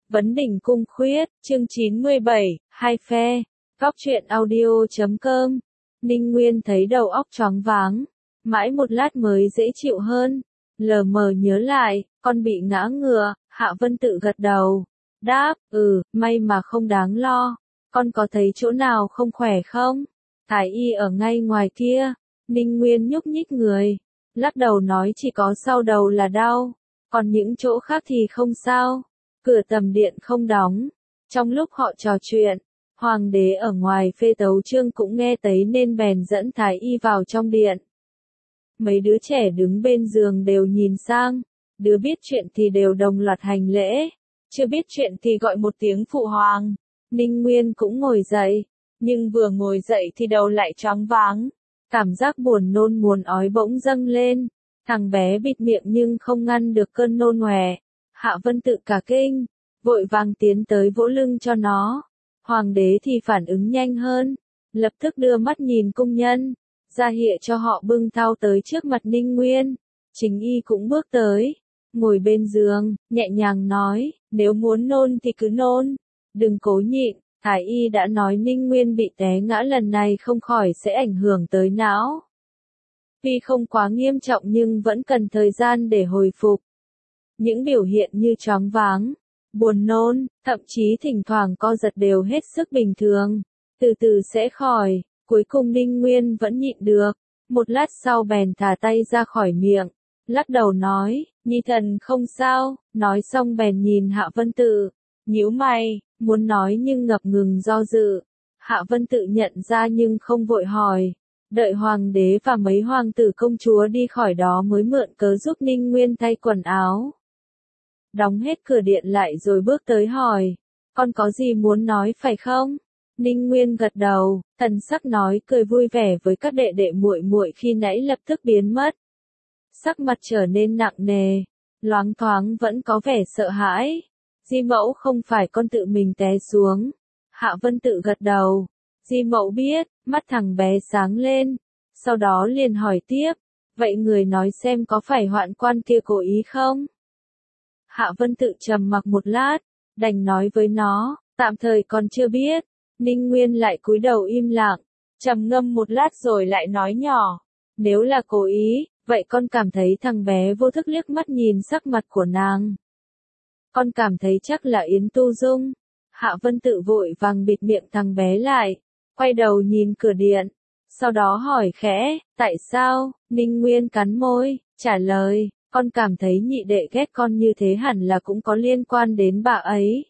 Vấn đỉnh cung khuyết, chương 97, hai phe, góc truyện audio.com. Ninh Nguyên thấy đầu óc choáng váng, mãi một lát mới dễ chịu hơn, lờ mờ nhớ lại, con bị ngã ngựa. Hạ Vân Tự gật đầu, đáp, may mà không đáng lo, con có thấy chỗ nào không khỏe không? Thái y ở ngay ngoài kia. Ninh Nguyên nhúc nhích người, lắc đầu nói chỉ có sau đầu là đau, còn những chỗ khác thì không sao. Cửa tầm điện không đóng. Trong lúc họ trò chuyện, hoàng đế ở ngoài phê tấu chương cũng nghe thấy nên bèn dẫn thái y vào trong điện. Mấy đứa trẻ đứng bên giường đều nhìn sang, đứa biết chuyện thì đều đồng loạt hành lễ, chưa biết chuyện thì gọi một tiếng phụ hoàng. Ninh Nguyên cũng ngồi dậy, nhưng vừa ngồi dậy thì đầu lại choáng váng, cảm giác buồn nôn muốn ói bỗng dâng lên. Thằng bé bịt miệng nhưng không ngăn được cơn nôn ngoẻ. Hạ Vân Tự cả kinh, vội vàng tiến tới vỗ lưng cho nó. Hoàng đế thì phản ứng nhanh hơn, lập tức đưa mắt nhìn cung nhân, ra hiệu cho họ bưng thau tới trước mặt Ninh Nguyên. Chính y cũng bước tới, ngồi bên giường, nhẹ nhàng nói, nếu muốn nôn thì cứ nôn, đừng cố nhịn. Thái y đã nói Ninh Nguyên bị té ngã lần này không khỏi sẽ ảnh hưởng tới não. Tuy không quá nghiêm trọng nhưng vẫn cần thời gian để hồi phục. Những biểu hiện như choáng váng, buồn nôn, thậm chí thỉnh thoảng co giật đều hết sức bình thường, từ từ sẽ khỏi. Cuối cùng Ninh Nguyên vẫn nhịn được, một lát sau bèn thả tay ra khỏi miệng, lắc đầu nói, nhi thần không sao. Nói xong bèn nhìn Hạ Vân Tự, nhíu mày, muốn nói nhưng ngập ngừng do dự. Hạ Vân Tự nhận ra nhưng không vội hỏi, đợi hoàng đế và mấy hoàng tử công chúa đi khỏi đó mới mượn cớ giúp Ninh Nguyên thay quần áo. Đóng hết cửa điện lại rồi bước tới hỏi, con có gì muốn nói phải không? Ninh Nguyên gật đầu, thần sắc nói cười vui vẻ với các đệ đệ muội muội khi nãy lập tức biến mất. Sắc mặt trở nên nặng nề, loáng thoáng vẫn có vẻ sợ hãi. Di mẫu không phải con tự mình té xuống. Hạ Vân Tự gật đầu. Di mẫu biết. Mắt thằng bé sáng lên, sau đó liền hỏi tiếp, vậy người nói xem có phải hoạn quan kia cố ý không? Hạ Vân Tự trầm mặc một lát, đành nói với nó, tạm thời còn chưa biết. Ninh Nguyên lại cúi đầu im lặng, trầm ngâm một lát rồi lại nói nhỏ, nếu là cố ý, vậy con cảm thấy. Thằng bé vô thức liếc mắt nhìn sắc mặt của nàng. Con cảm thấy chắc là Yến Tu Dung. Hạ Vân Tự vội vàng bịt miệng thằng bé lại, quay đầu nhìn cửa điện, sau đó hỏi khẽ, tại sao? Ninh Nguyên cắn môi, trả lời, con cảm thấy nhị đệ ghét con như thế hẳn là cũng có liên quan đến bà ấy.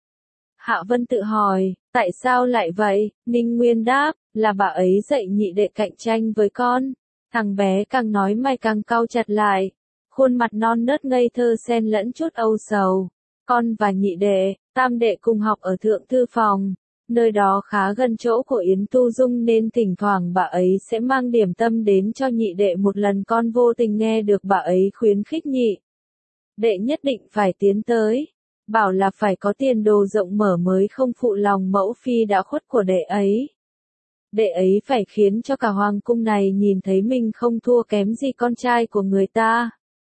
Hạ Vân Tự hỏi, tại sao lại vậy? Ninh Nguyên đáp, là bà ấy dạy nhị đệ cạnh tranh với con. Thằng bé càng nói mày càng cau chặt lại, khuôn mặt non nớt ngây thơ xen lẫn chút âu sầu. Con và nhị đệ, tam đệ cùng học ở thượng thư phòng, nơi đó khá gần chỗ của Yến Tu Dung nên thỉnh thoảng bà ấy sẽ mang điểm tâm đến cho nhị đệ. Một lần con vô tình nghe được bà ấy khuyến khích nhị đệ nhất định phải tiến tới, bảo là phải có tiền đồ rộng mở mới không phụ lòng mẫu phi đã khuất của đệ ấy. Đệ ấy phải khiến cho cả hoàng cung này nhìn thấy mình không thua kém gì con trai của người ta.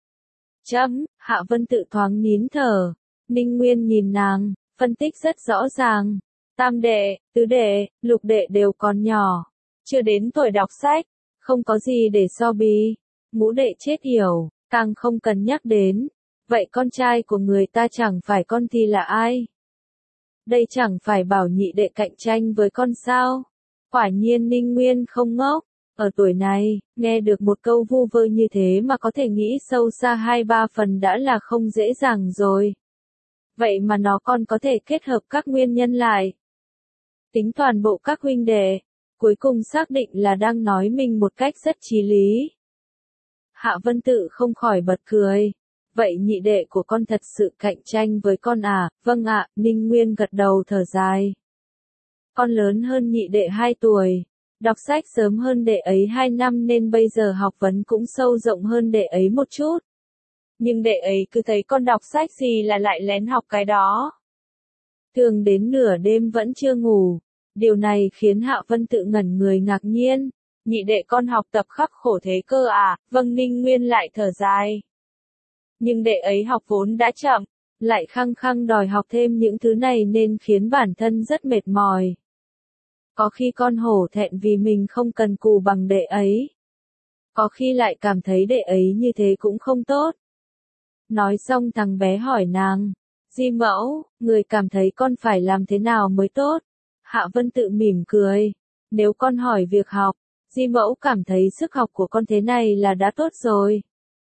Hạ Vân Tự thoáng nín thở. Ninh Nguyên nhìn nàng, phân tích rất rõ ràng. Tam đệ, tứ đệ, lục đệ đều còn nhỏ, chưa đến tuổi đọc sách, không có gì để so bì. Ngũ đệ chết yểu, càng không cần nhắc đến. Vậy con trai của người ta chẳng phải con thì là ai? Đây chẳng phải bảo nhị đệ cạnh tranh với con sao? Quả nhiên Ninh Nguyên không ngốc. Ở tuổi này, nghe được một câu vu vơ như thế mà có thể nghĩ sâu xa 2-3 phần đã là không dễ dàng rồi. Vậy mà nó còn có thể kết hợp các nguyên nhân lại. Tính toàn bộ các huynh đệ, cuối cùng xác định là đang nói mình một cách rất chí lý. Hạ Vân Tự không khỏi bật cười. Vậy nhị đệ của con thật sự cạnh tranh với con à? Vâng ạ. Ninh Nguyên gật đầu thở dài. Con lớn hơn nhị đệ 2 tuổi. Đọc sách sớm hơn đệ ấy 2 năm nên bây giờ học vấn cũng sâu rộng hơn đệ ấy một chút. Nhưng đệ ấy cứ thấy con đọc sách gì là lại lén học cái đó. Thường đến nửa đêm vẫn chưa ngủ. Điều này khiến Hạ Vân Tự ngẩn người ngạc nhiên. Nhị đệ con học tập khắc khổ thế cơ à? Vâng. Ninh Nguyên lại thở dài. Nhưng đệ ấy học vốn đã chậm, lại khăng khăng đòi học thêm những thứ này nên khiến bản thân rất mệt mỏi. Có khi con hổ thẹn vì mình không cần cù bằng đệ ấy. Có khi lại cảm thấy đệ ấy như thế cũng không tốt. Nói xong thằng bé hỏi nàng, Di mẫu, người cảm thấy con phải làm thế nào mới tốt? Hạ Vân Tự mỉm cười, nếu con hỏi việc học, Di mẫu cảm thấy sức học của con thế này là đã tốt rồi.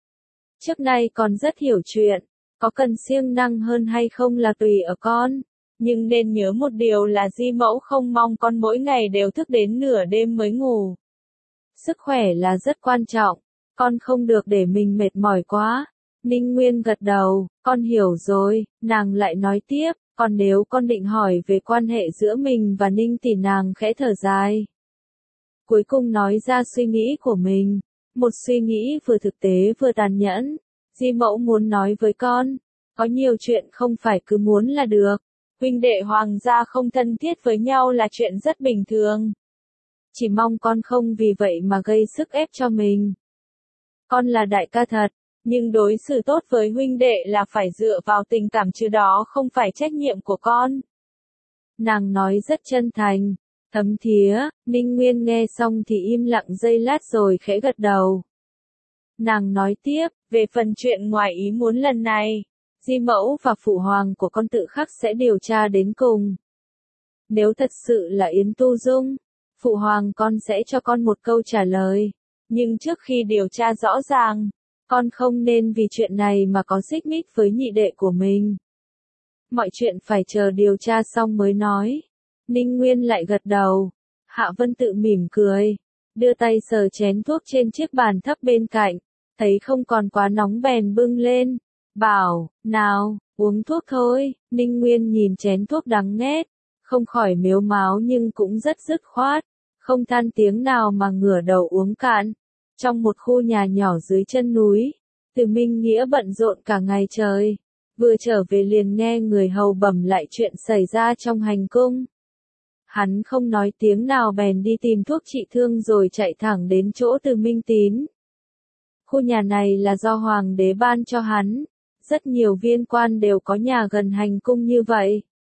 Trước nay con rất hiểu chuyện, có cần siêng năng hơn hay không là tùy ở con. Nhưng nên nhớ một điều là Di mẫu không mong con mỗi ngày đều thức đến nửa đêm mới ngủ. Sức khỏe là rất quan trọng, con không được để mình mệt mỏi quá. Ninh Nguyên gật đầu, con hiểu rồi, nàng lại nói tiếp, còn nếu con định hỏi về quan hệ giữa mình và Ninh thì nàng khẽ thở dài. Cuối cùng nói ra suy nghĩ của mình, một suy nghĩ vừa thực tế vừa tàn nhẫn. Di mẫu muốn nói với con, có nhiều chuyện không phải cứ muốn là được. Huynh đệ hoàng gia không thân thiết với nhau là chuyện rất bình thường. Chỉ mong con không vì vậy mà gây sức ép cho mình. Con là đại ca thật, nhưng đối xử tốt với huynh đệ là phải dựa vào tình cảm chứ đó không phải trách nhiệm của con. Nàng nói rất chân thành, thấm thía, Ninh Nguyên nghe xong thì im lặng giây lát rồi khẽ gật đầu. Nàng nói tiếp, về phần chuyện ngoài ý muốn lần này, Di mẫu và phụ hoàng của con tự khắc sẽ điều tra đến cùng. Nếu thật sự là Yến Tu Dung, phụ hoàng con sẽ cho con một câu trả lời. Nhưng trước khi điều tra rõ ràng, con không nên vì chuyện này mà có xích mích với nhị đệ của mình. Mọi chuyện phải chờ điều tra xong mới nói. Ninh Nguyên lại gật đầu. Hạ Vân Tự mỉm cười, đưa tay sờ chén thuốc trên chiếc bàn thấp bên cạnh, thấy không còn quá nóng bèn bưng lên, bảo, nào, uống thuốc thôi. Ninh Nguyên nhìn chén thuốc đắng nghét, không khỏi mếu máo nhưng cũng rất dứt khoát, không than tiếng nào mà ngửa đầu uống cạn. Trong một khu nhà nhỏ dưới chân núi, Từ Minh Nghĩa bận rộn cả ngày trời, vừa trở về liền nghe người hầu bẩm lại chuyện xảy ra trong hành cung. Hắn không nói tiếng nào bèn đi tìm thuốc trị thương rồi chạy thẳng đến chỗ Từ Minh Tín. Khu nhà này là do hoàng đế ban cho hắn, rất nhiều viên quan đều có nhà gần hành cung như vậy.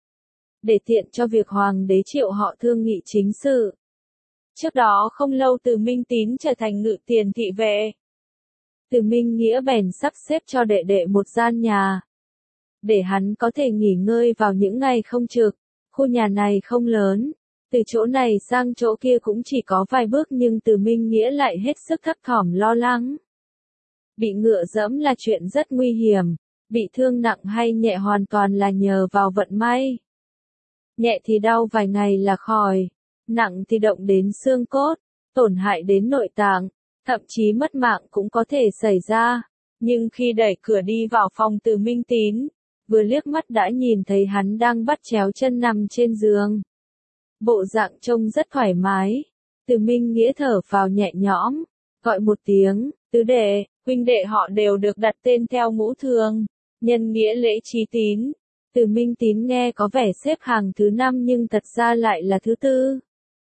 Để tiện cho việc hoàng đế triệu họ thương nghị chính sự. Trước đó không lâu Từ Minh Tín trở thành ngự tiền thị vệ. Từ Minh Nghĩa bèn sắp xếp cho đệ đệ một gian nhà, để hắn có thể nghỉ ngơi vào những ngày không trực. Khu nhà này không lớn, từ chỗ này sang chỗ kia cũng chỉ có vài bước nhưng Từ Minh Nghĩa lại hết sức thấp thỏm lo lắng. Bị ngựa dẫm là chuyện rất nguy hiểm, bị thương nặng hay nhẹ hoàn toàn là nhờ vào vận may. Nhẹ thì đau vài ngày là khỏi, nặng thì động đến xương cốt, tổn hại đến nội tạng, thậm chí mất mạng cũng có thể xảy ra. Nhưng khi đẩy cửa đi vào phòng Từ Minh Tín, vừa liếc mắt đã nhìn thấy hắn đang bắt chéo chân nằm trên giường. Bộ dạng trông rất thoải mái. Từ Minh Nghĩa thở phào nhẹ nhõm, gọi một tiếng, tứ đệ, huynh đệ họ đều được đặt tên theo ngũ thường, nhân nghĩa lễ trí tín. Từ Minh Tín nghe có vẻ xếp hàng thứ 5 nhưng thật ra lại là thứ 4.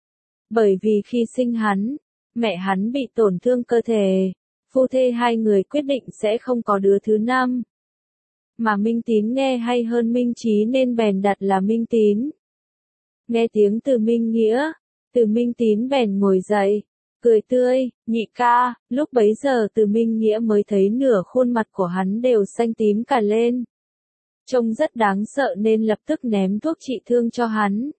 Bởi vì khi sinh hắn, mẹ hắn bị tổn thương cơ thể, phu thê hai người quyết định sẽ không có đứa thứ 5. Mà Minh Tín nghe hay hơn Minh Trí nên bèn đặt là Minh Tín. Nghe tiếng Từ Minh Nghĩa, Từ Minh Tín bèn ngồi dậy, cười tươi, nhị ca. Lúc bấy giờ Từ Minh Nghĩa mới thấy nửa khuôn mặt của hắn đều xanh tím cả lên. Trông rất đáng sợ nên lập tức ném thuốc trị thương cho hắn.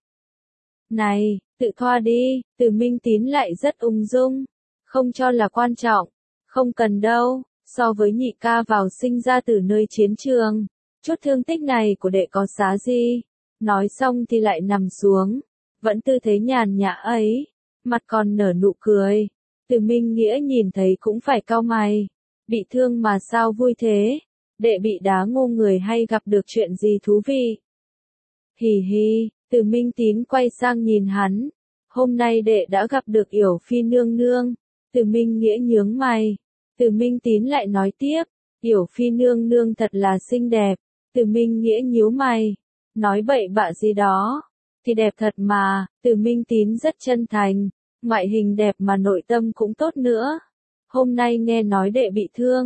Này, tự thoa đi. Từ Minh Tín lại rất ung dung, không cho là quan trọng, không cần đâu. So với nhị ca vào sinh ra từ nơi chiến trường, chút thương tích này của đệ có giá gì? Nói xong thì lại nằm xuống, vẫn tư thế nhàn nhã ấy, mặt còn nở nụ cười. Từ Minh Nghĩa nhìn thấy cũng phải cau mày, bị thương mà sao vui thế? Đệ bị đá ngu người hay gặp được chuyện gì thú vị? Hì hì. Từ Minh Tín quay sang nhìn hắn, hôm nay đệ đã gặp được Yểu Phi nương nương. Từ Minh Nghĩa nhướng mày. Từ Minh Tín lại nói tiếp, Yểu Phi nương nương thật là xinh đẹp. Từ Minh Nghĩa nhíu mày, nói bậy bạ gì đó, thì đẹp thật mà. Từ Minh Tín rất chân thành, ngoại hình đẹp mà nội tâm cũng tốt nữa. Hôm nay nghe nói đệ bị thương,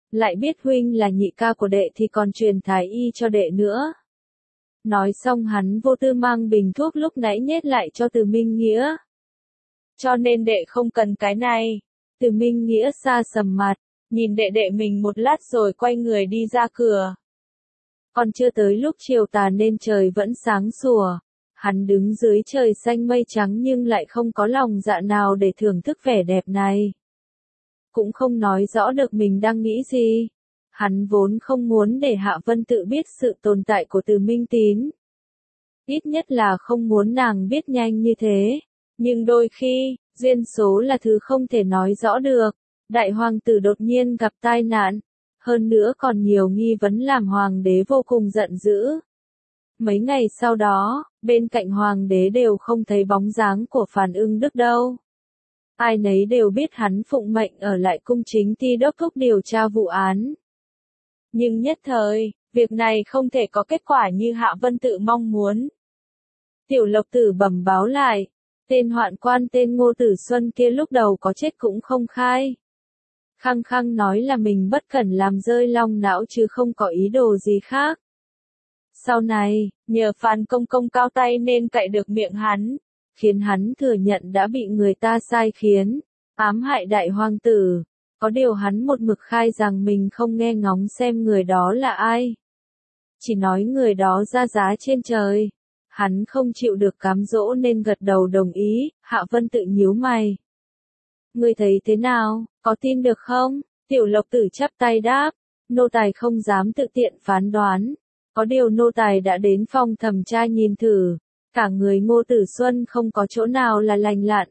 lại biết huynh là nhị ca của đệ thì còn truyền thái y cho đệ nữa. Nói xong hắn vô tư mang bình thuốc lúc nãy nhét lại cho Từ Minh Nghĩa. Cho nên đệ không cần cái này. Từ Minh Nghĩa xa sầm mặt, nhìn đệ đệ mình một lát rồi quay người đi ra cửa. Còn chưa tới lúc chiều tà nên trời vẫn sáng sủa. Hắn đứng dưới trời xanh mây trắng nhưng lại không có lòng dạ nào để thưởng thức vẻ đẹp này. Cũng không nói rõ được mình đang nghĩ gì. Hắn vốn không muốn để Hạ Vân Tự biết sự tồn tại của Từ Minh Tín. Ít nhất là không muốn nàng biết nhanh như thế. Nhưng đôi khi, duyên số là thứ không thể nói rõ được. Đại hoàng tử đột nhiên gặp tai nạn. Hơn nữa còn nhiều nghi vấn làm hoàng đế vô cùng giận dữ. Mấy ngày sau đó, bên cạnh hoàng đế đều không thấy bóng dáng của Phàn Ưng Đức đâu. Ai nấy đều biết hắn phụng mệnh ở lại cung chính ty đốc thúc điều tra vụ án. Nhưng nhất thời, việc này không thể có kết quả như Hạ Vân Tự mong muốn. Tiểu Lộc Tử bẩm báo lại, tên hoạn quan tên Ngô Tử Xuân kia lúc đầu có chết cũng không khai. Khăng khăng nói là mình bất cẩn làm rơi long não chứ không có ý đồ gì khác. Sau này, nhờ Phan Công Công cao tay nên cậy được miệng hắn, khiến hắn thừa nhận đã bị người ta sai khiến, ám hại đại hoàng tử. Có điều hắn một mực khai rằng mình không nghe ngóng xem người đó là ai. Chỉ nói người đó ra giá trên trời. Hắn không chịu được cám dỗ nên gật đầu đồng ý. Hạ Vân Tự nhíu mày. Ngươi thấy thế nào, có tin được không? Tiểu Lộc Tử chắp tay đáp. Nô tài không dám tự tiện phán đoán. Có điều nô tài đã đến phòng thẩm tra nhìn thử. Cả người Ngô Tử Xuân không có chỗ nào là lành lặn.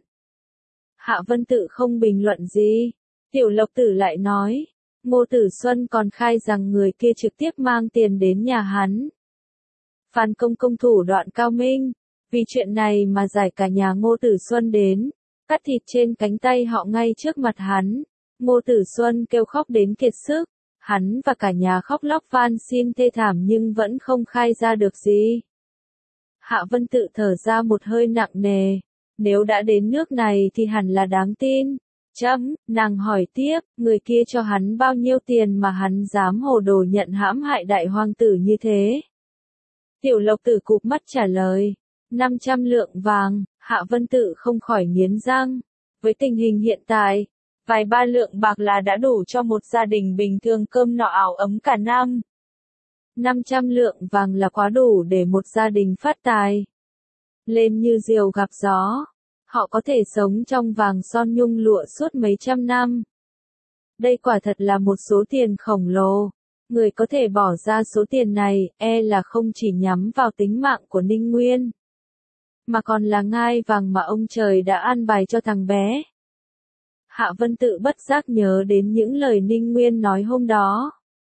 Hạ Vân Tự không bình luận gì. Tiểu Lộc Tử lại nói. Ngô Tử Xuân còn khai rằng người kia trực tiếp mang tiền đến nhà hắn. Phan Công Công thủ đoạn cao minh. Vì chuyện này mà giải cả nhà Ngô Tử Xuân đến. Cắt thịt trên cánh tay họ ngay trước mặt hắn. Ngô Tử Xuân kêu khóc đến kiệt sức. Hắn và cả nhà khóc lóc van xin thê thảm nhưng vẫn không khai ra được gì. Hạ Vân Tự thở ra một hơi nặng nề. Nếu đã đến nước này thì hẳn là đáng tin. Nàng hỏi tiếp, người kia cho hắn bao nhiêu tiền mà hắn dám hồ đồ nhận hãm hại đại hoàng tử như thế? Tiểu Lộc Tử cụp mắt trả lời, 500 lượng vàng. Hạ Vân Tự không khỏi nghiến răng. Với tình hình hiện tại, vài ba lượng bạc là đã đủ cho một gia đình bình thường cơm no áo ấm cả năm. 500 lượng vàng là quá đủ để một gia đình phát tài lên như diều gặp gió. Họ có thể sống trong vàng son nhung lụa suốt mấy trăm năm. Đây quả thật là một số tiền khổng lồ. Người có thể bỏ ra số tiền này, là không chỉ nhắm vào tính mạng của Ninh Nguyên, mà còn là ngai vàng mà ông trời đã an bài cho thằng bé. Hạ Vân Tự bất giác nhớ đến những lời Ninh Nguyên nói hôm đó.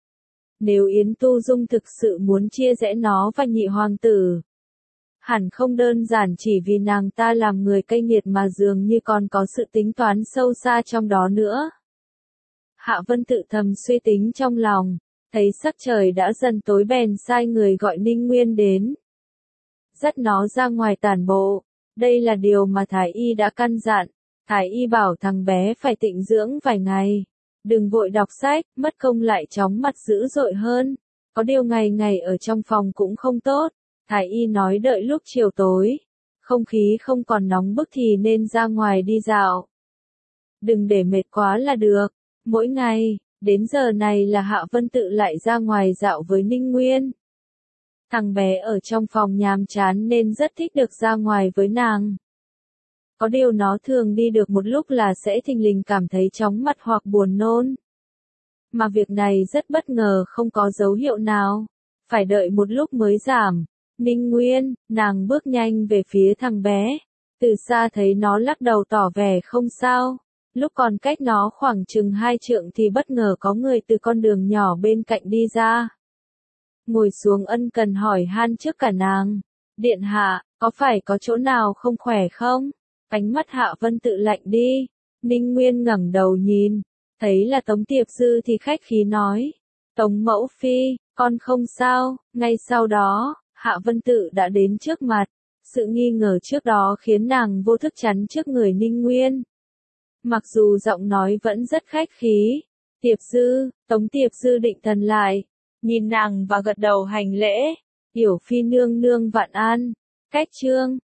Nếu Yến Tu Dung thực sự muốn chia rẽ nó và nhị hoàng tử, hẳn không đơn giản chỉ vì nàng ta làm người cay nghiệt mà dường như còn có sự tính toán sâu xa trong đó nữa. Hạ Vân Tự thầm suy tính trong lòng, thấy sắc trời đã dần tối bèn sai người gọi Ninh Nguyên đến. Dắt nó ra ngoài tản bộ, đây là điều mà Thái Y đã căn dặn. Thái Y bảo thằng bé phải tịnh dưỡng vài ngày. Đừng vội đọc sách, mất công lại chóng mặt dữ dội hơn. Có điều ngày ngày ở trong phòng cũng không tốt. Thái Y nói đợi lúc chiều tối, không khí không còn nóng bức thì nên ra ngoài đi dạo. Đừng để mệt quá là được. Mỗi ngày, đến giờ này là Hạ Vân Tự lại ra ngoài dạo với Ninh Nguyên. Thằng bé ở trong phòng nhàm chán nên rất thích được ra ngoài với nàng. Có điều nó thường đi được một lúc là sẽ thình lình cảm thấy chóng mặt hoặc buồn nôn. Mà việc này rất bất ngờ không có dấu hiệu nào. Phải đợi một lúc mới giảm. Ninh Nguyên, nàng bước nhanh về phía thằng bé. Từ xa thấy nó lắc đầu tỏ vẻ không sao. Lúc còn cách nó khoảng chừng 2 trượng thì bất ngờ có người từ con đường nhỏ bên cạnh đi ra. Ngồi xuống ân cần hỏi han trước cả nàng. Điện hạ, có phải có chỗ nào không khỏe không? Ánh mắt Hạ Vân Tự lạnh đi. Ninh Nguyên ngẩng đầu nhìn. Thấy là Tống Tiệp Dư thì khách khí nói. Tống mẫu phi, con không sao. Ngay sau đó, Hạ Vân Tự đã đến trước mặt. Sự nghi ngờ trước đó khiến nàng vô thức chắn trước người Ninh Nguyên. Mặc dù giọng nói vẫn rất khách khí, Tiệp Dư, Tống Tiệp Dư định thần lại, nhìn nàng và gật đầu hành lễ. Yểu Phi nương nương vạn an. Cách chương